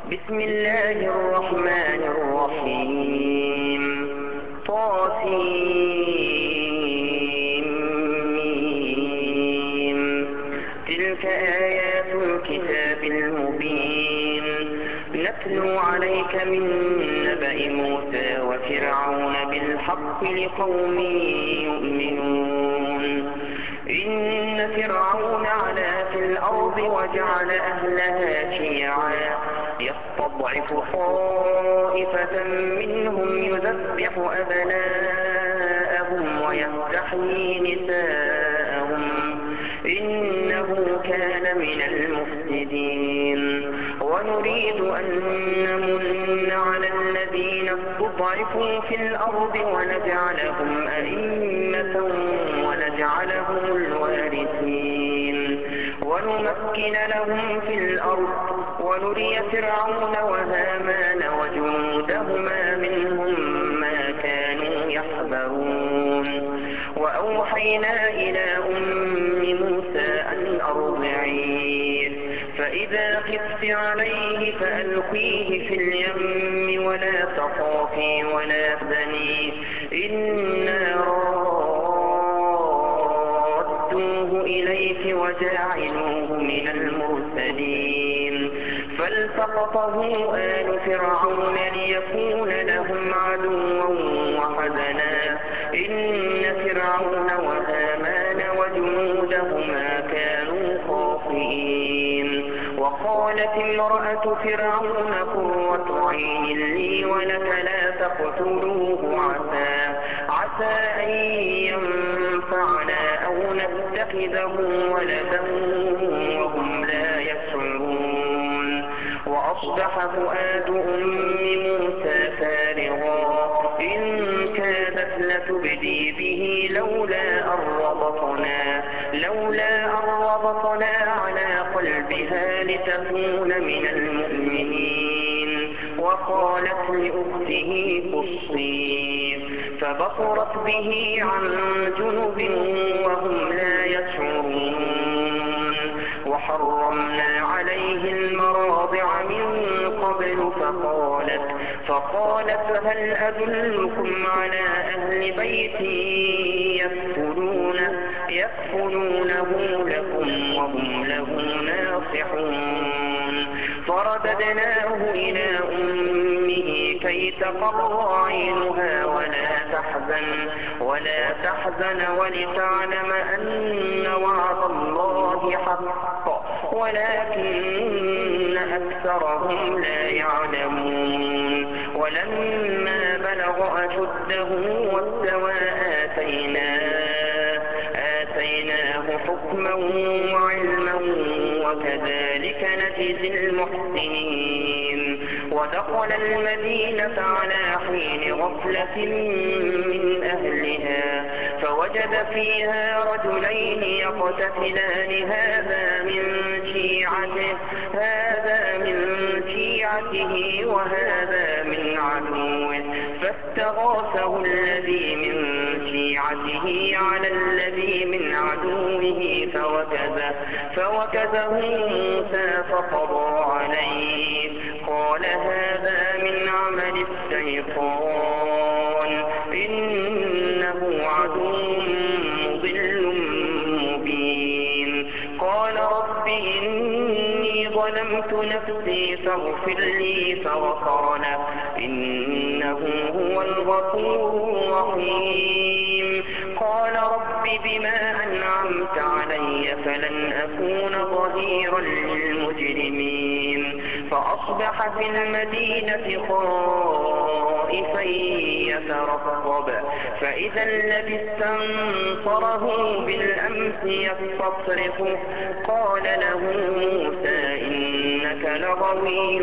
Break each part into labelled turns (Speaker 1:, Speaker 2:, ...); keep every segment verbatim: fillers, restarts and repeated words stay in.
Speaker 1: بسم الله الرحمن الرحيم. طاسيم. تلك آيات الكتاب المبين. نتلو عليك من نبأ موسى وفرعون بالحق لقوم يؤمنون. إن فرعون علا في الأرض وجعل أهلها شيعا يستضعف طائفة منهم يذبح أبناءهم ويستحيي نساءهم إنه كان من المفسدين. ونريد أن نمن على الذين استضعفوا في الأرض ونجعلهم أئمة ونجعلهم الوارثين ونمكن لهم في الأرض ونري فرعون وهامان وجنودهما منهم ما كانوا يحذرون. وأوحينا إلى أم موسى أن أرضعيه فإذا خفت عليه فألقيه في اليم ولا تخافي ولا تحزني إنا رادوه إليك وجاعلوه من المرسلين. فالتقطه آل فرعون ليكون لهم عدوا وحزنا إن فرعون وهامان وجنودهما كانوا خاطئين. وقالت امرأة فرعون قرة عين لي ولك لا تقتلوه عسى عسى أن ينفعنا أو نتخذه ولدا وهم لا يشعرون. وأصبح فؤاد أم موسى فارغا إن كادت لتبدي به لولا أن ربطنا لولا أن ربطنا على قلبها لتكون من المؤمنين. وقالت لأخته قصيه فبصرت به عن جنب وهم لا يشعرون. وحرمنا عليه المراضع من قبل فقالت فقالت هل أدلكم على أهل بيت يكفلونه يكفلونه لكم وهم له ناصحون. فرددناه إلى أمه كي تقر عينها ولا تحزن ولا تحزن ولتعلم أن وعد الله حق ولكن أكثرهم لا يعلمون. ولما بلغ أشده واستوى آتيناه آتيناه حكما وعلما وكذلك نجزي المحسنين. ودخل المدينة على حين غفلة من أهلها فوجد فيها رجلين يقتتلان هذا من شيعته هذا من شيعته وهذا من عدوه فاستغاثه الذي من شيعته على الذي من عدوه فوكزه فوكزه موسى فقضى عليه قال هذا من عمل الشيطان إنه عدو مضل مبين. قال رب إني ظلمت نفسي فاغفر لي فغفر له إنه هو الغفور الرحيم. قال رب بما أنعمت علي فلن أكون ظهيرا للمجرمين. فأصبح في المدينة خائفا يترقب فإذا الذي استنصره بالأمس يستصرخه قال له موسى إنك لغوي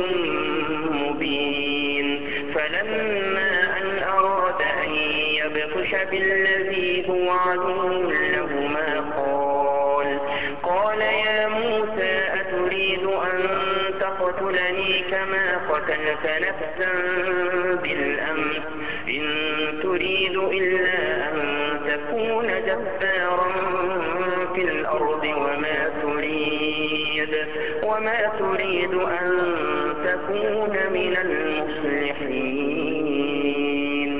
Speaker 1: مبين. فلما أن أراد أن يبطش بالذي هو عدو لهما قال قال يا موسى أتريد أن تقتلني كما قتلت نفسا بالأمس إن تريد إلا أن تكون جبارا في الأرض وما تريد وما تريد أن تكون من المصلحين.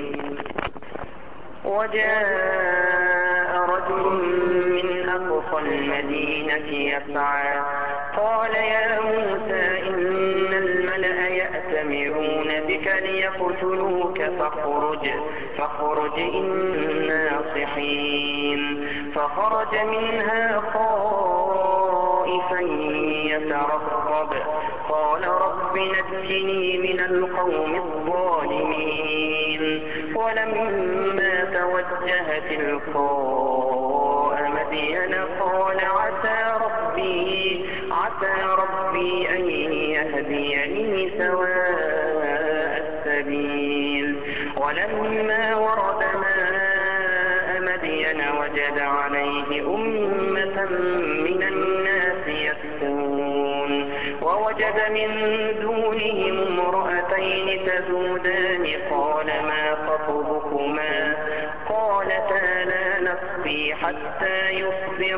Speaker 1: وجاء رجل من أقصى المدينة يسعى قال يا موسى إن الملأ يأتمرون بك ليقتلوك فاخرج فاخرج إنا ناصحين. فخرج منها خائفا يترقب قال رب نجني من القوم الظالمين. ولما توجه تلقاء مدين قال عسى ربي عسى ربي أن يهديني سواء السبيل. ولما ورد ماء مدين وجد عليه أمة من الناس يسقون ووجد من دونهم امرأتين تذودان قال ما خطبكما قالتا لا نسقي حتى يصدر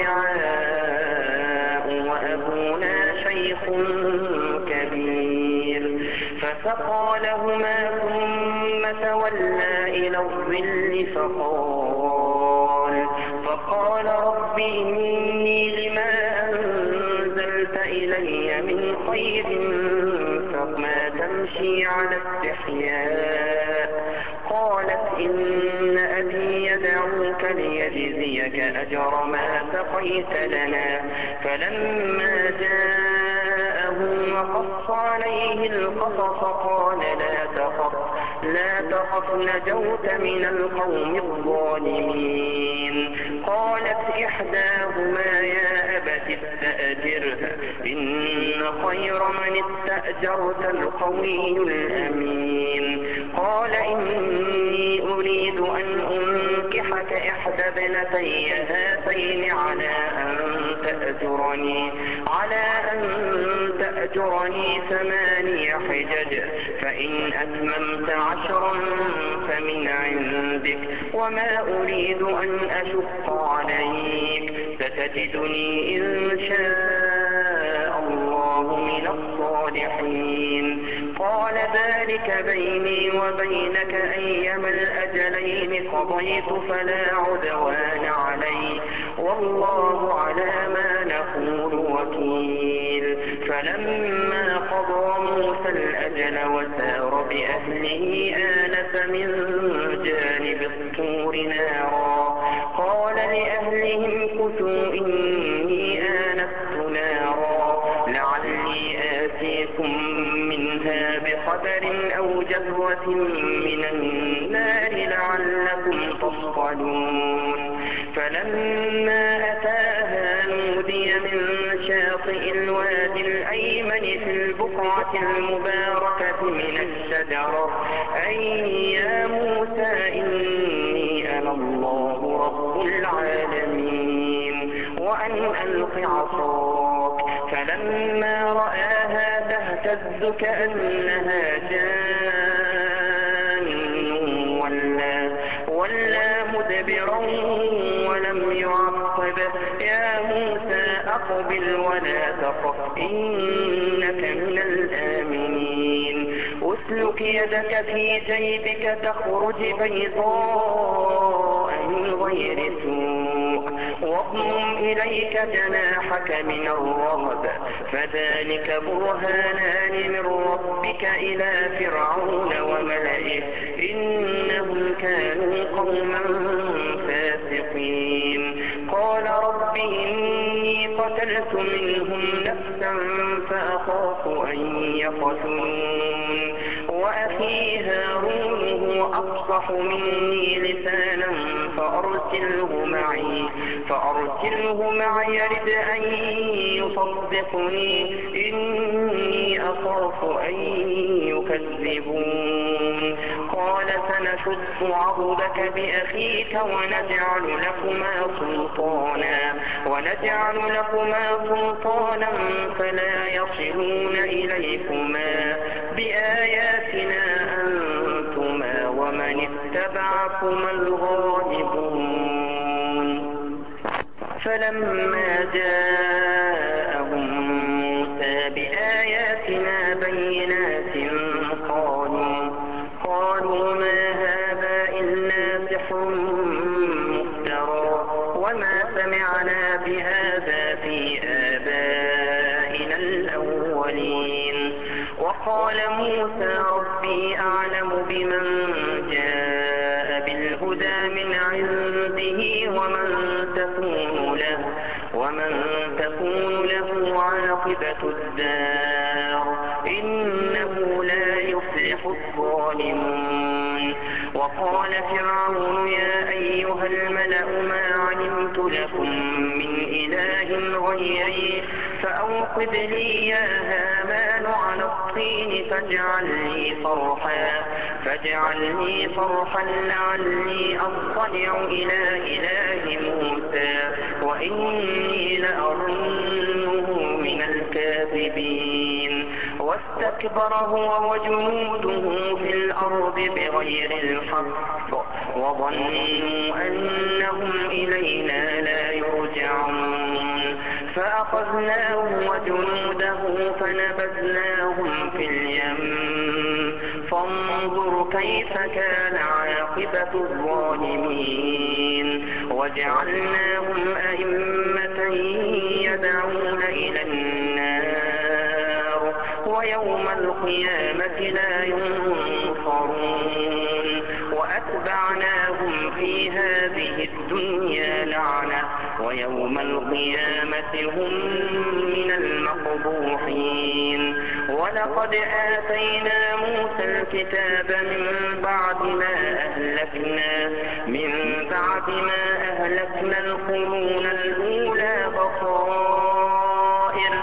Speaker 1: الرعاء وأبونا شيخ كبير. فسقى لهما ثم تولى إلى الظل فقال فقال رب إني لما أنزلت إلي من خير فما تمشي على استحياء. قالت إن أبي يدعوك ليجزيك أجر ما سقيت لنا. فلما جاءه وقص عليه القصص قال لا تخف لا تخف نجوت من القوم الظالمين. قالت إحداهما يا أبت استأجره إن خير من استأجرت القوي الأمين. قال إني أريد أن أنكحك إحدى ابنتي هاتين على أن تأجرني على أن تأجرني ثماني حجج فإن أتممت عشرا فمن عندك وما أريد أن أشق عليك ستجدني إن شاء الله من الصالحين. قال ذلك بيني وبينك أيما الأجلين قضيت فلا عدوان علي والله على ما نقول وكيل. فلما قضى موسى الأجل وسار بأهله آنس من جانب الطور نارا قال لأهلهم كثوا إني آنست نارا لعلي آتيكم منها بخبر أو جذوة من النار لعلكم تصطلون. فلما أتاها نودي من شاطئ الوادي الأيمن في البقعة المباركة من الشجرة أي يا موسى إني أنا الله رب العالمين وأن ألق عصاك. فلما رآها تهتز كأنها جان ولا, ولا مدبرا ولم يعقب يا موسى أقبل ولا تخف إنك من الآمنين. أسلك يدك في جيبك تخرج بيضاء من غير سوء واضمم إليك جناحك من الرهب فذلك برهانان من ربك إلى فرعون وملئه إنهم كانوا قوما فاسقين. قال رب إني قتلت منهم نفسا فأخاف أن يقتلون وأخي هارون هو أفصح مني لسانا فأرسله معي فأرسله معي يرد أن يصدقني إني أخاف أن يكذبون. قال سنشد عضدك بأخيك ونجعل لكما سلطانا ونجعل لكما سلطانا فلا يصلون إليكما بآياتنا أنتما ومن اتبعكما الغالبون. فلما جاءهم موسى بآياتنا آياتنا بينات قالوا قالوا ما هذا إلا سحر مفترى وما سمعنا بهذا في آبائنا الأولين. وقال موسى ربي أعلم بمن جاء بالهدى من عنده ومن تكون له ومن تكون له عاقبة الدار إنه لا يفلح الظالمون. وقال فرعون يا أيها الملأ ما علمت لكم من إله غيري فأوقد لي يا هامان على الطين فاجعل لي صرحا فاجعل لي صرحا لعلي أطلع إلى إله موسى وإني لأظنه من الكاذبين. واستكبر هو وجنوده في الأرض بغير الحق وظنوا أنهم إلينا لا يرجعون فأخذناه وجنوده فنبذناهم في اليم فانظر كيف كان عاقبة الظالمين. وجعلناهم أئمة يدعون إلى النار ويوم القيامة لا ينصرون. وأتبعناهم في هذه الدنيا لعنة ويوم القيامة هم من المقبوحين. ولقد آتينا موسى الكتاب من بعد ما أهلكنا من بعد ما أهلكنا القرون الأولى بصائر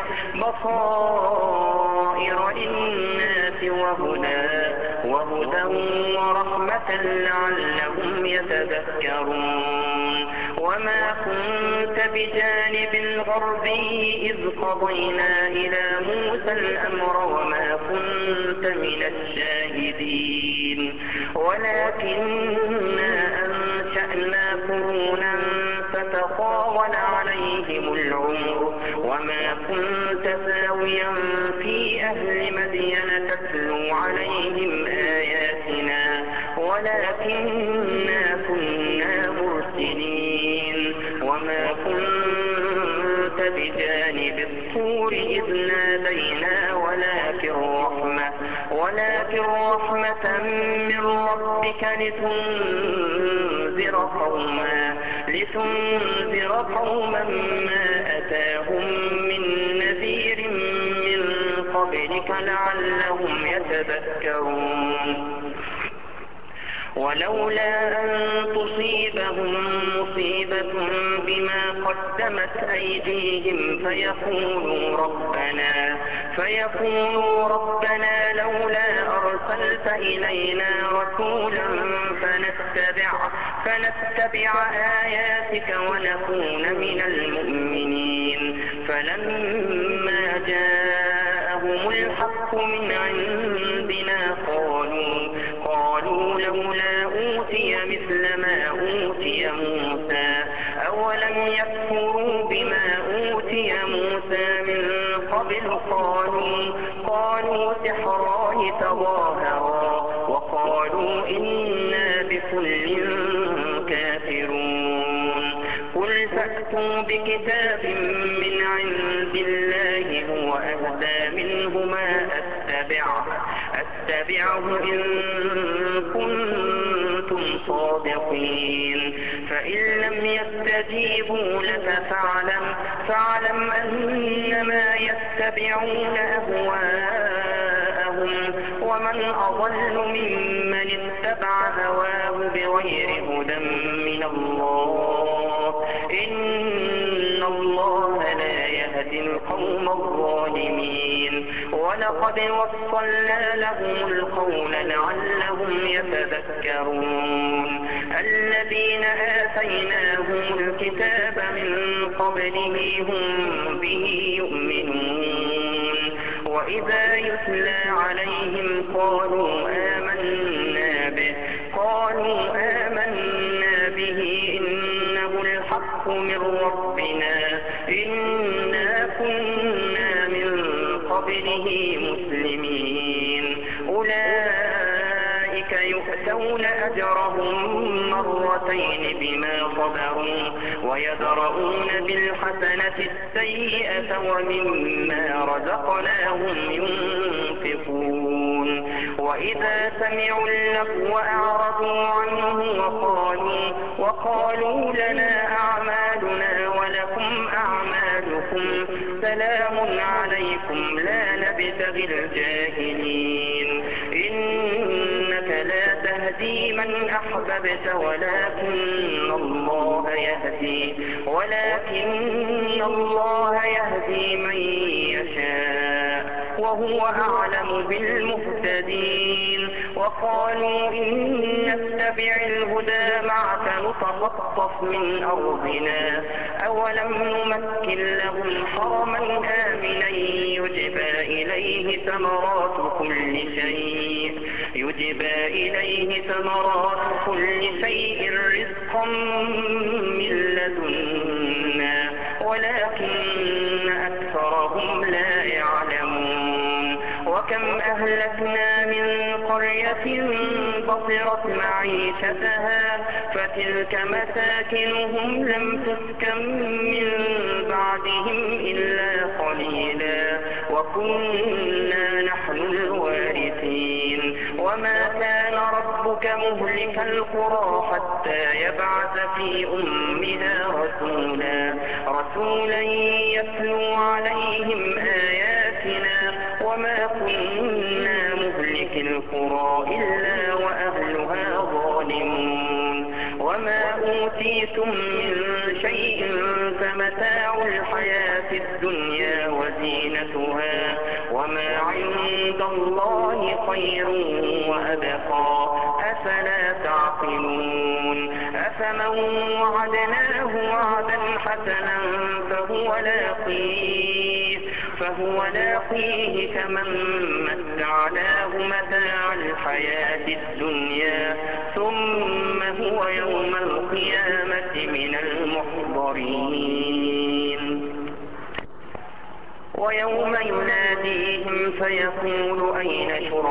Speaker 1: بصائر للناس وهدى وهدى ورحمة لعلهم يتذكرون. وما كنت بجانب الغربي إذ قضينا إلى موسى الأمر وما كنت من الشاهدين ولكننا أنشأنا قرونا فتطاول عليهم العمر وما كنت ساويا في أهل مدين تتلو عليهم آياتنا ولكننا كنا مرسلين. وما كنت بجانب الطور إذ نادينا ولكن رحمة ولكن رحمة من ربك لتنذر قوما لتنذر قوما ما أتاهم من نذير من قبلك لعلهم يتذكرون. ولولا أن تصيبهم مصيبة بما قدمت أيديهم فيقولوا ربنا فيقولوا ربنا لولا أرسلت إلينا رسولا فنتبع فنتبع آياتك ونكون من المؤمنين. فلما جاءهم الحق من عندنا قالوا قالوا لولا أوتي مثل ما أوتي موسى أولم يكفروا بما أوتي موسى من قبل قالوا قالوا سحران تظاهرا وقالوا إنا بكل كافرون. قل فأتوا بكتاب من عند الله هو أهدى منه ما أتبعه أتبعه إن كنتم صادقين. فإن لم يستجيبوا لك فاعلم فاعلم أنما يتبعون أهواءهم ومن أضل ممن اتبع هواه بغير هدى من الله إن الله لا يهدي القوم الظالمين. ولقد وصلنا لهم القول لعلهم يتذكرون. الذين آتيناهم الكتاب من قبله هم به يؤمنون. وإذا يتلى عليهم قالوا آمنا به قالوا آمنا به إنه الحق من ربنا إنا كنا من قبله مسلمين أولئك يؤتون أجرهم مرتين بما صبروا ويدرؤون بالحسنة السيئة ومما رزقناهم ينفقون وإذا سمعوا اللغو أعرضوا عنه وقالوا, وقالوا لنا أعمالنا ولكم أعمالكم سلام عليكم لا نبتغي الجاهلين إنك لا تهدي من أحببت ولكن الله يهدي ولكن الله يهدي من يشاء وهو أعلم بالمهتدين وقالوا إن نتبع الهدى معك نتخطف من أرضنا أولم نمكن لهم حرما آمنا يجبى إليه ثمرات كل شيء يجبى إليه ثمرات كل شيء رزقا من لدنا ولكن أكثرهم لا يعلمون وكم أهلكنا من قرية بطرت معيشتها فتلك مساكنهم لم تسكن من بعدهم إلا قليلا وكنا نحن الوارثين وما كان ربك مهلك القرى حتى يبعث في أمها رسولا رسولا يتلو عليهم آياتنا وما كنا مهلك القرى إلا وأهلها ظالمون وما أوتيتم من شيء فمتاع الحياة الدنيا وزينتها وما عند الله خير وأبقى أفلا تعقلون أفمن وعدناه وعدا حسنا فهو لاقيه فهو لاقيه كمن متعناه متاع الحياة الدنيا ثم هو يوم القيامة من المحضرين ويوم يناديهم فيقول أين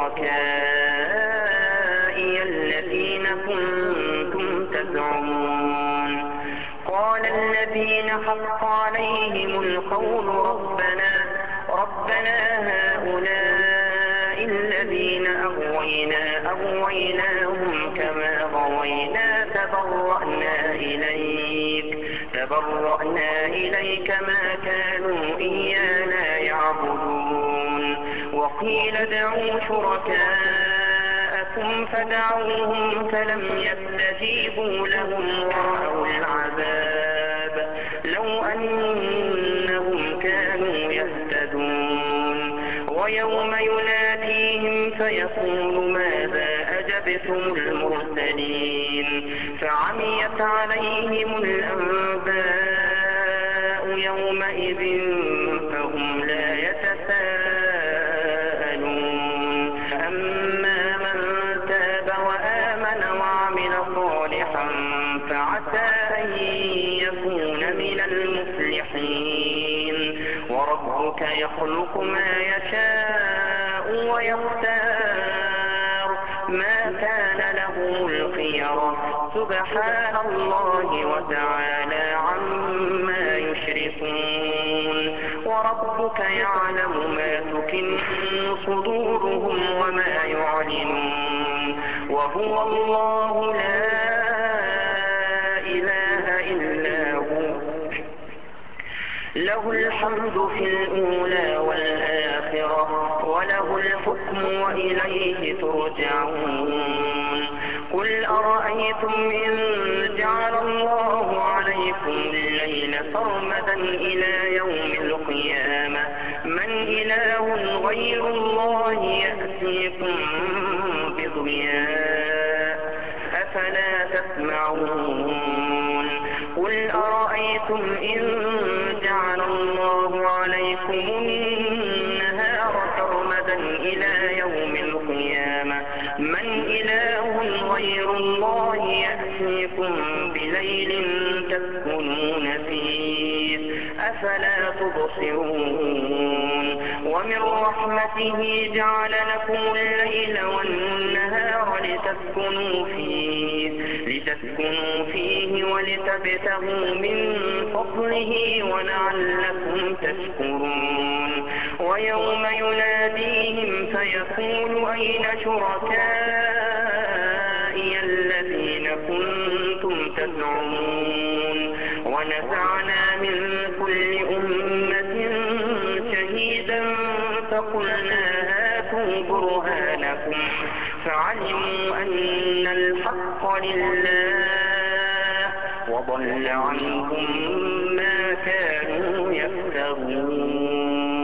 Speaker 1: شركائي الذين كنتم تزعمون قال الذين حق عليهم القول ربنا ربنا هؤلاء الذين أغوينا أغويناهم كما غوينا تبرأنا إليك تبرأنا إليك ما كانوا إيانا يعبدون وقيل ادعوا شركاءكم فدعوهم فلم يستجيبوا لهم ورأوا العذاب لو أنهم كانوا يهتدون ويوم يناديهم فيقول ماذا أجبتم المرسلين فعميت عليهم الأنباء يومئذ فهم لا يتساءلون أما من تاب وآمن وعمل صالحا فعسى أن يكون من المفلحين وربك يخلق ما يشاء ويختار ما كان له الخيرة سبحان الله وتعالى عما يشركون وربك يعلم ما تكن صدورهم وما يعلنون وهو الله لا إله إلا هو له الحمد في الأولى والآخرة وله الحكم وإليه ترجعون قل أرأيتم إن جعل الله عليكم الليل سرمدا إلى يوم القيامة من إله غير الله يأتيكم بضياء أفلا تسمعون قل أرأيتم إن جعل الله عليكم النهار سرمدا إلى يوم القيامة من إله غير الله يأتيكم بليل تسكنون فيه أفلا تبصرون ومن رحمته جعل لكم الليل والنهار لتسكنوا فيه, لتسكنوا فيه ولتبتغوا من فضله ولعلكم تشكرون. ويوم يناديهم فيقول أين شركائي الذين كنتم تزعمون ونزعنا من كل أمة شهيدا فقلنا هاتوا برهانكم فعلموا أن الحق لله وضل عنهم ما كانوا يفترون.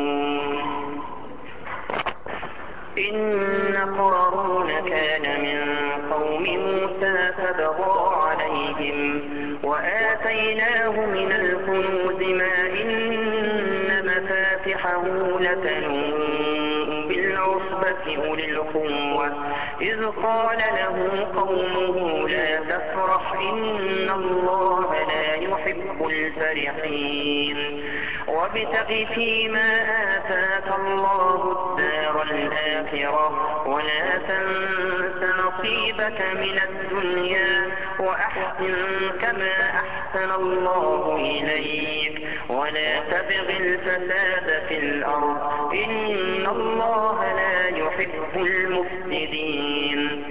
Speaker 1: إن قارون كان من قوم موسى فبغى عليهم وآتيناه من الكنوز ما إن مفاتحه لتنوء بالعصبة أولي القوة إذ قال له قومه لا تفرح إن الله لا يحب الفرحين وابتغ فيما آتاك الله الدار الآخرة ولا تنس نصيبك من الدنيا وأحسن كما أحسن الله إليك ولا تبغ الفساد في الأرض إن الله لا يحب المفسدين.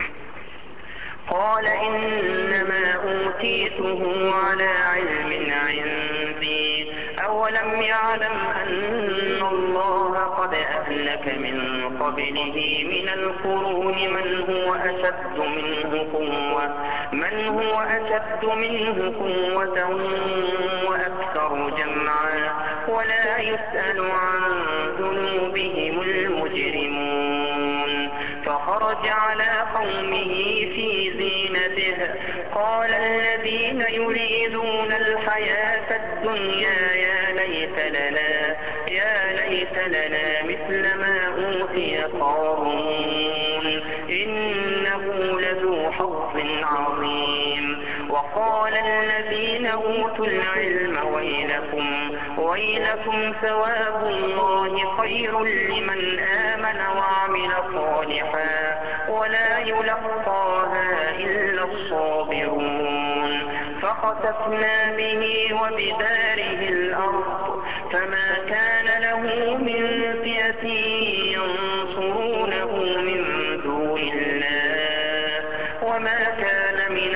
Speaker 1: قال إنما أوتيته على علم عندي أولم يعلم أن الله قد أهلك من قبله من القرون من هو أشد منه قوة من هو أشد منه قوة وأكثر جمعا ولا يسأل عن ذنوبهم المجرمون. فخرج على قومه في زينته قال الذين يريدون الحياة الدنيا يا ليت لنا يا ليت لنا مثل ما أوتي قارون إنه لذو حظ عظيم. وقال الذين أوتوا العلم ويلكم ويلكم ثواب الله خير لمن آمن وعمل صالحا ولا يلقاها إلا الصابرون. فخسفنا به وبداره الأرض فما كان له من فئة ينصرونه من دون الله وما كان من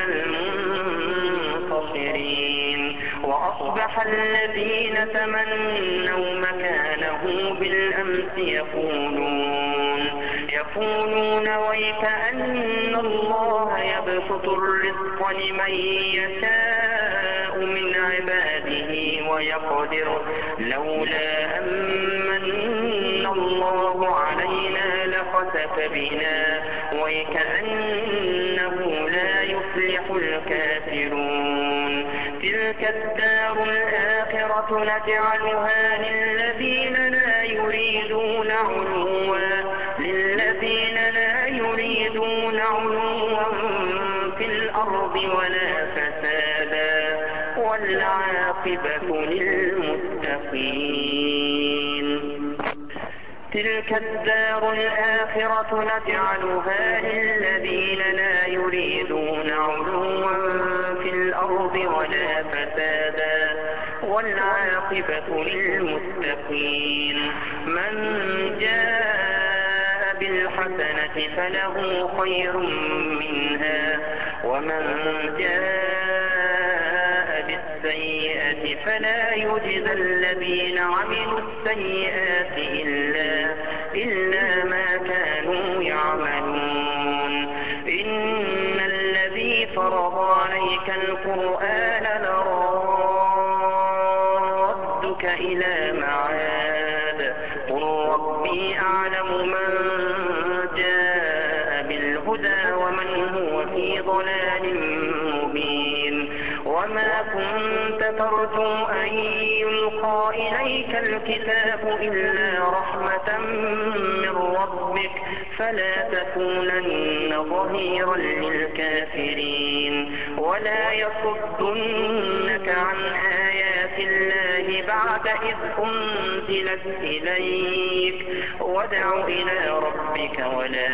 Speaker 1: المنتصرين. وأصبح الذين تمنوا مكانه بالأمس يقولون يقولون ويكأن الله يبسط الرزق لمن يشاء من عباده ويقدر لولا أمن الله علينا لخسف بنا ويكأنه لا يفلح الكافرون. تلك الدار الآخرة نجعلها للذين لا يريدون علوا للذين لا يريدون علوا في الأرض ولا فسادا والعاقبة للمتقين. تلك الدار الآخرة نجعلها للذين لا يريدون علوا في الأرض ولا فسادا والعاقبة للمتقين. من جاء بالحسنة فله خير منها ومن جاء بالسيئة فلا يجزى الذين عملوا السيئات إلا, إلا ما كانوا يعملون. إن الذي فرض عليك القرآن لرادك إلى معاد قل ربي أعلم من جاء بالهدى ومن هو في ضلال مبين. وما كنت ترجو أن يلقى إليك الكتاب إلا رحمة من ربك ربك فلا تكونن ظهيرا للكافرين ولا يصدنك عن آيات الله بعد إذ أنزلت إليك وادع إلى ربك ولا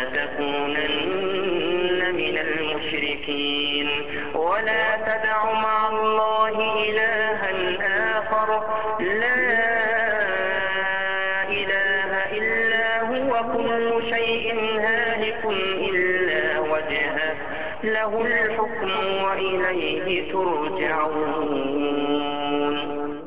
Speaker 1: تكونن من المشركين ولا تدع مع الله إلها آخر لا إله إلا هو كل شيء هالك إلا وجهه له الحكم وإليه ترجعون.